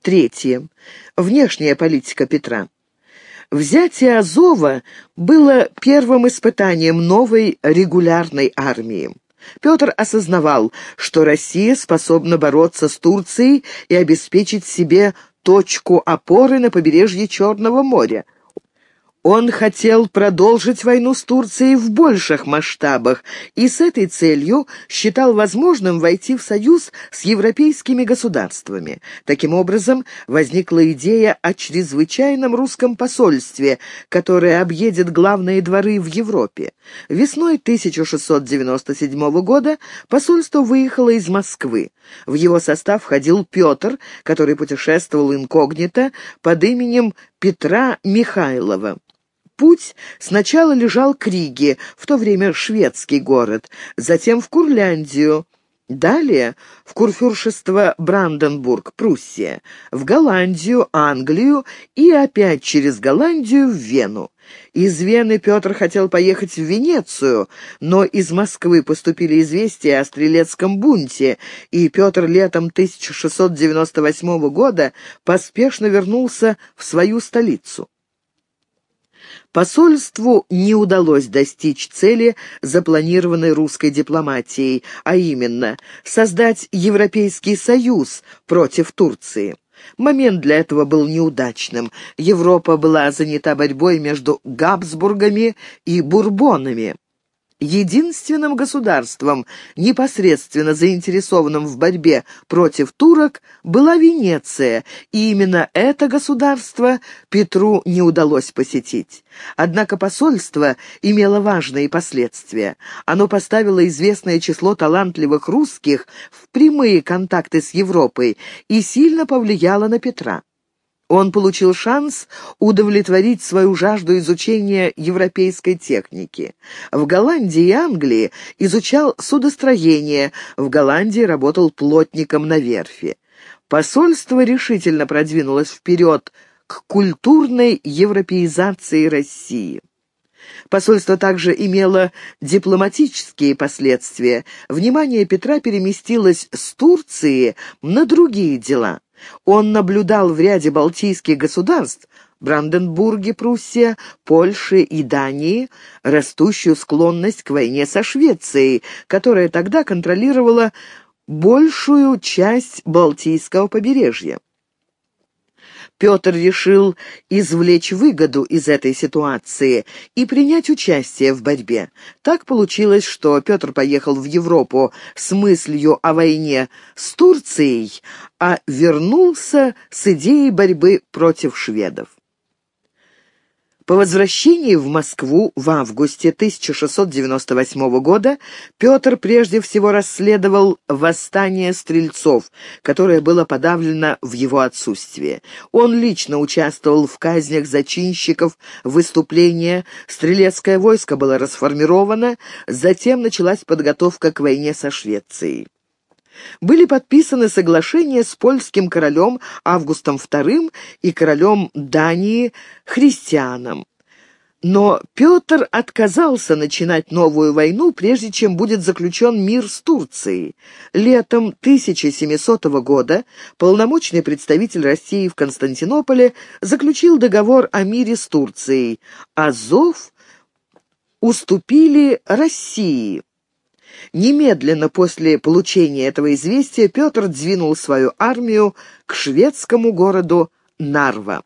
Третье. Внешняя политика Петра. Взятие Азова было первым испытанием новой регулярной армии. Петр осознавал, что Россия способна бороться с Турцией и обеспечить себе точку опоры на побережье Черного моря. Он хотел продолжить войну с Турцией в больших масштабах и с этой целью считал возможным войти в союз с европейскими государствами. Таким образом, возникла идея о чрезвычайном русском посольстве, которое объедет главные дворы в Европе. Весной 1697 года посольство выехало из Москвы. В его состав входил Петр, который путешествовал инкогнито под именем Петра Михайлова. Путь сначала лежал к Риге, в то время шведский город, затем в Курляндию, далее в Курфюршество Бранденбург, Пруссия, в Голландию, Англию и опять через Голландию в Вену. Из Вены Петр хотел поехать в Венецию, но из Москвы поступили известия о стрелецком бунте, и Петр летом 1698 года поспешно вернулся в свою столицу. Посольству не удалось достичь цели, запланированной русской дипломатией, а именно создать Европейский союз против Турции. Момент для этого был неудачным. Европа была занята борьбой между Габсбургами и Бурбонами. Единственным государством, непосредственно заинтересованным в борьбе против турок, была Венеция, и именно это государство Петру не удалось посетить. Однако посольство имело важные последствия. Оно поставило известное число талантливых русских в прямые контакты с Европой и сильно повлияло на Петра. Он получил шанс удовлетворить свою жажду изучения европейской техники. В Голландии и Англии изучал судостроение, в Голландии работал плотником на верфи. Посольство решительно продвинулось вперед к культурной европеизации России. Посольство также имело дипломатические последствия. Внимание Петра переместилось с Турции на другие дела. Он наблюдал в ряде балтийских государств — Бранденбурге, Пруссия, Польше и Дании — растущую склонность к войне со Швецией, которая тогда контролировала большую часть Балтийского побережья. Петр решил извлечь выгоду из этой ситуации и принять участие в борьбе. Так получилось, что Петр поехал в Европу с мыслью о войне с Турцией, а вернулся с идеей борьбы против шведов. По возвращении в Москву в августе 1698 года Петр прежде всего расследовал восстание стрельцов, которое было подавлено в его отсутствие. Он лично участвовал в казнях зачинщиков выступления, стрелецкое войско было расформировано, затем началась подготовка к войне со Швецией. Были подписаны соглашения с польским королем Августом II и королем Дании Христианом. Но Петр отказался начинать новую войну, прежде чем будет заключен мир с Турцией. Летом 1700 года полномочный представитель России в Константинополе заключил договор о мире с Турцией. Азов уступили России. Немедленно после получения этого известия Петр двинул свою армию к шведскому городу Нарва.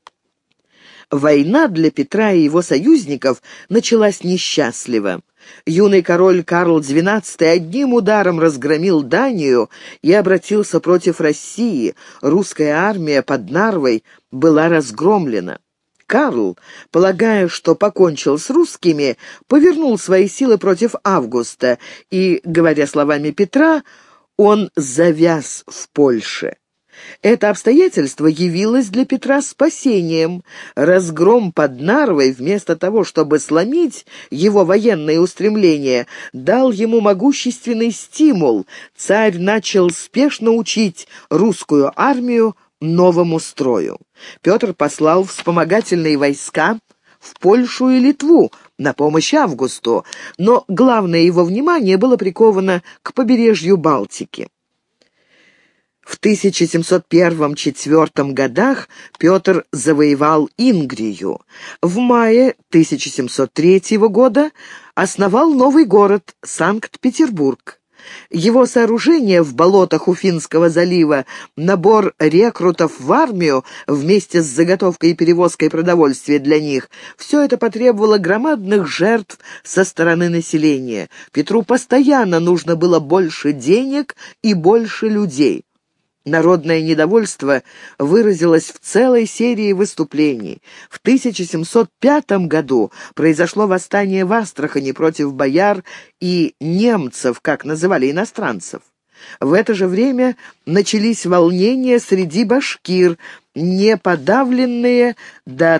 Война для Петра и его союзников началась несчастливо. Юный король Карл XII одним ударом разгромил Данию и обратился против России. Русская армия под Нарвой была разгромлена. Карл, полагая, что покончил с русскими, повернул свои силы против Августа, и, говоря словами Петра, он завяз в Польше. Это обстоятельство явилось для Петра спасением. Разгром под Нарвой, вместо того, чтобы сломить его военные устремления, дал ему могущественный стимул. Царь начал спешно учить русскую армию новому строю. Петр послал вспомогательные войска в Польшу и Литву на помощь Августу, но главное его внимание было приковано к побережью Балтики. В 1701-4 годах Петр завоевал Ингрию. В мае 1703 года основал новый город Санкт-Петербург. Его сооружение в болотах Уфимского залива, набор рекрутов в армию вместе с заготовкой и перевозкой продовольствия для них — все это потребовало громадных жертв со стороны населения. Петру постоянно нужно было больше денег и больше людей. Народное недовольство выразилось в целой серии выступлений. В 1705 году произошло восстание в Астрахани против бояр и немцев, как называли иностранцев. В это же время начались волнения среди башкир, не подавленные до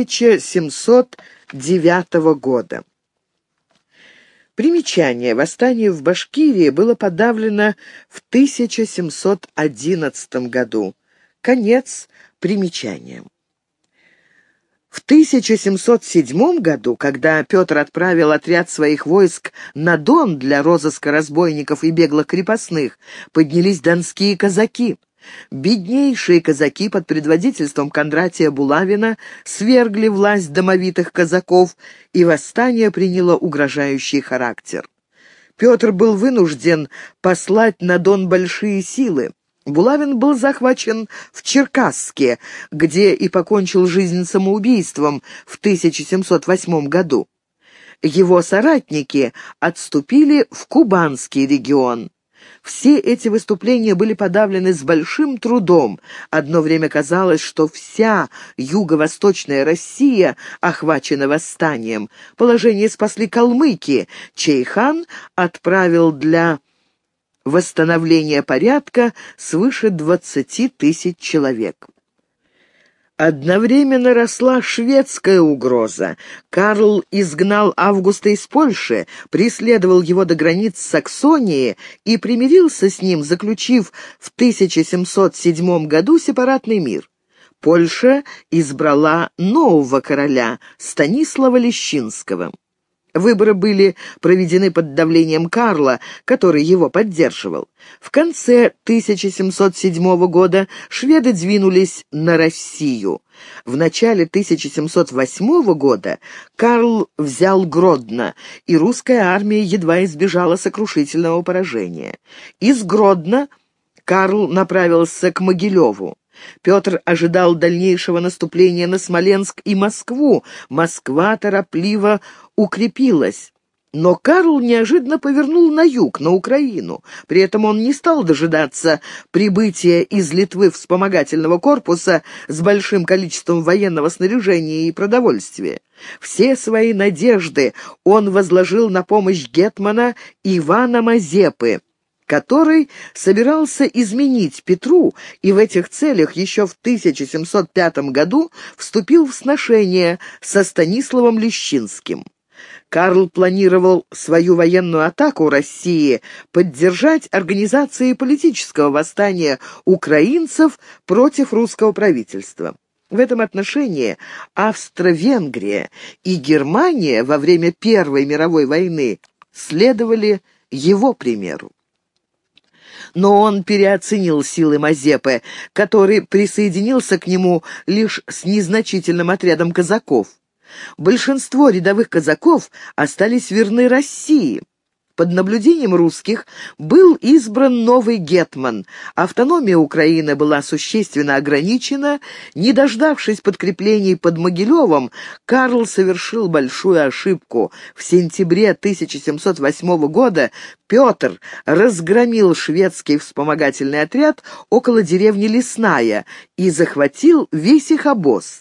1709 года. Примечание. Восстание в Башкирии было подавлено в 1711 году. Конец примечания. В 1707 году, когда Петр отправил отряд своих войск на Дон для розыска разбойников и беглых крепостных, поднялись донские казаки. Беднейшие казаки под предводительством Кондратия Булавина свергли власть домовитых казаков, и восстание приняло угрожающий характер. Петр был вынужден послать на Дон большие силы. Булавин был захвачен в Черкасске, где и покончил жизнь самоубийством в 1708 году. Его соратники отступили в Кубанский регион. Все эти выступления были подавлены с большим трудом. Одно время казалось, что вся юго-восточная Россия охвачена восстанием. Положение спасли калмыки. чей хан отправил для восстановления порядка свыше 20 тысяч человек. Одновременно росла шведская угроза. Карл изгнал Августа из Польши, преследовал его до границ Саксонии и примирился с ним, заключив в 1707 году сепаратный мир. Польша избрала нового короля, Станислава Лещинского. Выборы были проведены под давлением Карла, который его поддерживал. В конце 1707 года шведы двинулись на Россию. В начале 1708 года Карл взял Гродно, и русская армия едва избежала сокрушительного поражения. Из Гродно Карл направился к Могилеву. Петр ожидал дальнейшего наступления на Смоленск и Москву. Москва торопливо укрепилась. Но Карл неожиданно повернул на юг, на Украину. При этом он не стал дожидаться прибытия из Литвы вспомогательного корпуса с большим количеством военного снаряжения и продовольствия. Все свои надежды он возложил на помощь гетмана Ивана Мазепы, который собирался изменить Петру и в этих целях еще в 1705 году вступил в сношение со Станиславом Лещинским. Карл планировал свою военную атаку России поддержать организацией политического восстания украинцев против русского правительства. В этом отношении Австро-Венгрия и Германия во время Первой мировой войны следовали его примеру. Но он переоценил силы Мазепы, который присоединился к нему лишь с незначительным отрядом казаков. Большинство рядовых казаков остались верны России. Под наблюдением русских был избран новый гетман. Автономия Украины была существенно ограничена. Не дождавшись подкреплений под Могилевом, Карл совершил большую ошибку. В сентябре 1708 года Петр разгромил шведский вспомогательный отряд около деревни Лесная и захватил весь их обоз.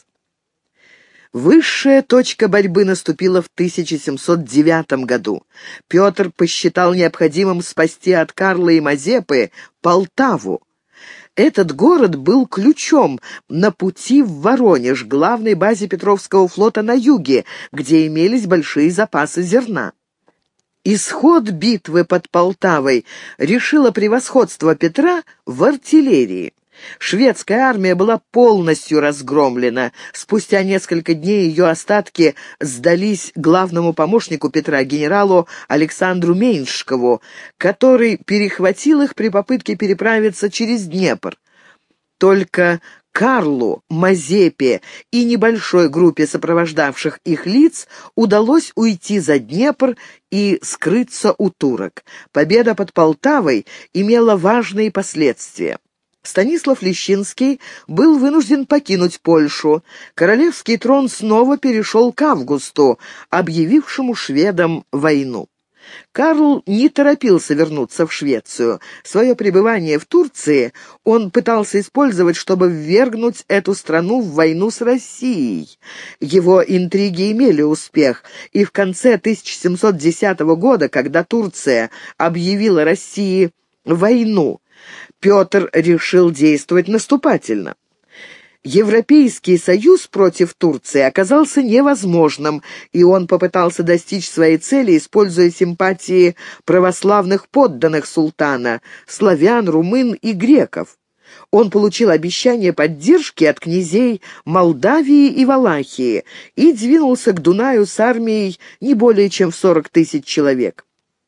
Высшая точка борьбы наступила в 1709 году. Петр посчитал необходимым спасти от Карла и Мазепы Полтаву. Этот город был ключом на пути в Воронеж, главной базе Петровского флота на юге, где имелись большие запасы зерна. Исход битвы под Полтавой решило превосходство Петра в артиллерии. Шведская армия была полностью разгромлена. Спустя несколько дней ее остатки сдались главному помощнику Петра, генералу Александру Меньшкову, который перехватил их при попытке переправиться через Днепр. Только Карлу, Мазепе и небольшой группе сопровождавших их лиц удалось уйти за Днепр и скрыться у турок. Победа под Полтавой имела важные последствия. Станислав Лещинский был вынужден покинуть Польшу. Королевский трон снова перешел к Августу, объявившему шведам войну. Карл не торопился вернуться в Швецию. Свое пребывание в Турции он пытался использовать, чтобы ввергнуть эту страну в войну с Россией. Его интриги имели успех, и в конце 1710 года, когда Турция объявила России войну, Петр решил действовать наступательно. Европейский союз против Турции оказался невозможным, и он попытался достичь своей цели, используя симпатии православных подданных султана, славян, румын и греков. Он получил обещание поддержки от князей Молдавии и Валахии и двинулся к Дунаю с армией не более чем в 40 тысяч человек.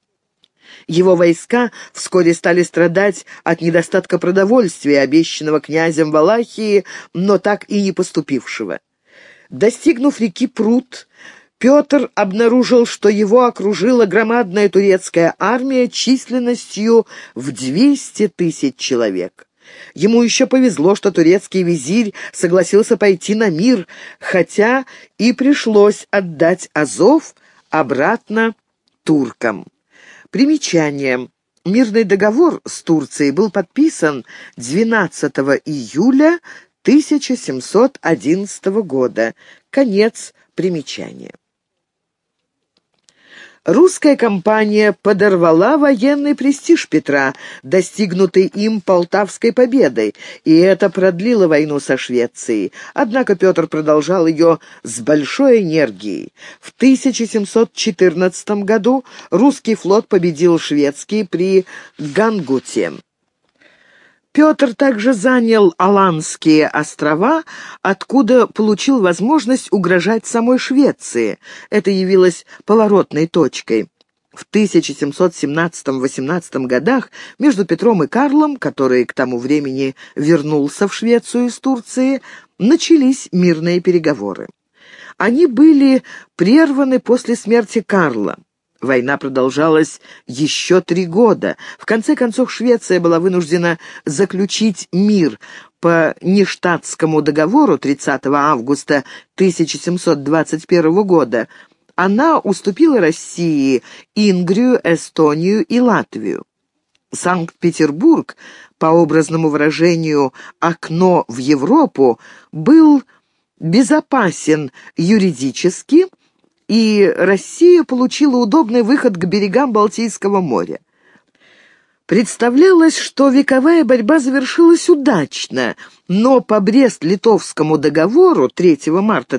Его войска вскоре стали страдать от недостатка продовольствия, обещанного князем Валахии, но так и не поступившего. Достигнув реки Прут, Петр обнаружил, что его окружила громадная турецкая армия численностью в 200 тысяч человек. Ему еще повезло, что турецкий визирь согласился пойти на мир, хотя и пришлось отдать Азов обратно туркам. Примечание. Мирный договор с Турцией был подписан 12 июля 1711 года. Конец примечания. Русская кампания подорвала военный престиж Петра, достигнутый им Полтавской победой, и это продлило войну со Швецией. Однако Петр продолжал ее с большой энергией. В 1714 году русский флот победил шведский при Гангуте. Петр также занял Аланские острова, откуда получил возможность угрожать самой Швеции. Это явилось поворотной точкой. В 1717-18 годах между Петром и Карлом, который к тому времени вернулся в Швецию из Турции, начались мирные переговоры. Они были прерваны после смерти Карла. Война продолжалась еще 3 года. В конце концов, Швеция была вынуждена заключить мир по Ништадтскому договору 30 августа 1721 года. Она уступила России Ингрию, Эстонию и Латвию. Санкт-Петербург, по образному выражению «окно в Европу», был безопасен юридически, и Россия получила удобный выход к берегам Балтийского моря. Представлялось, что вековая борьба завершилась удачно, но по Брест-Литовскому договору 3 марта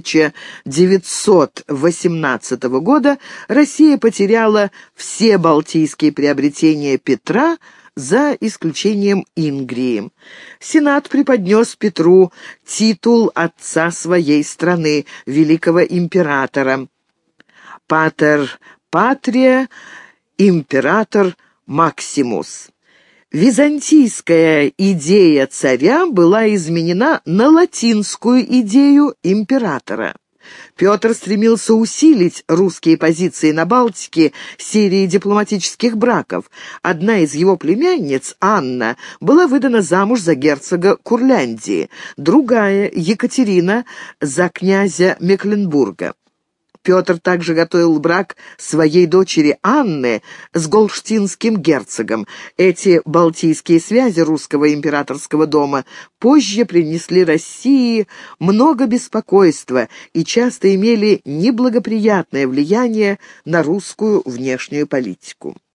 1918 года Россия потеряла все балтийские приобретения Петра, за исключением Ингрии. Сенат преподнес Петру титул отца своей страны, великого императора. Патер Патрия, император Максимус. Византийская идея царя была изменена на латинскую идею императора. Петр стремился усилить русские позиции на Балтике серией дипломатических браков. Одна из его племянниц, Анна, была выдана замуж за герцога Курляндии, другая, Екатерина, за князя Мекленбурга. Петр также готовил брак своей дочери Анны с голштинским герцогом. Эти балтийские связи русского императорского дома позже принесли России много беспокойства и часто имели неблагоприятное влияние на русскую внешнюю политику.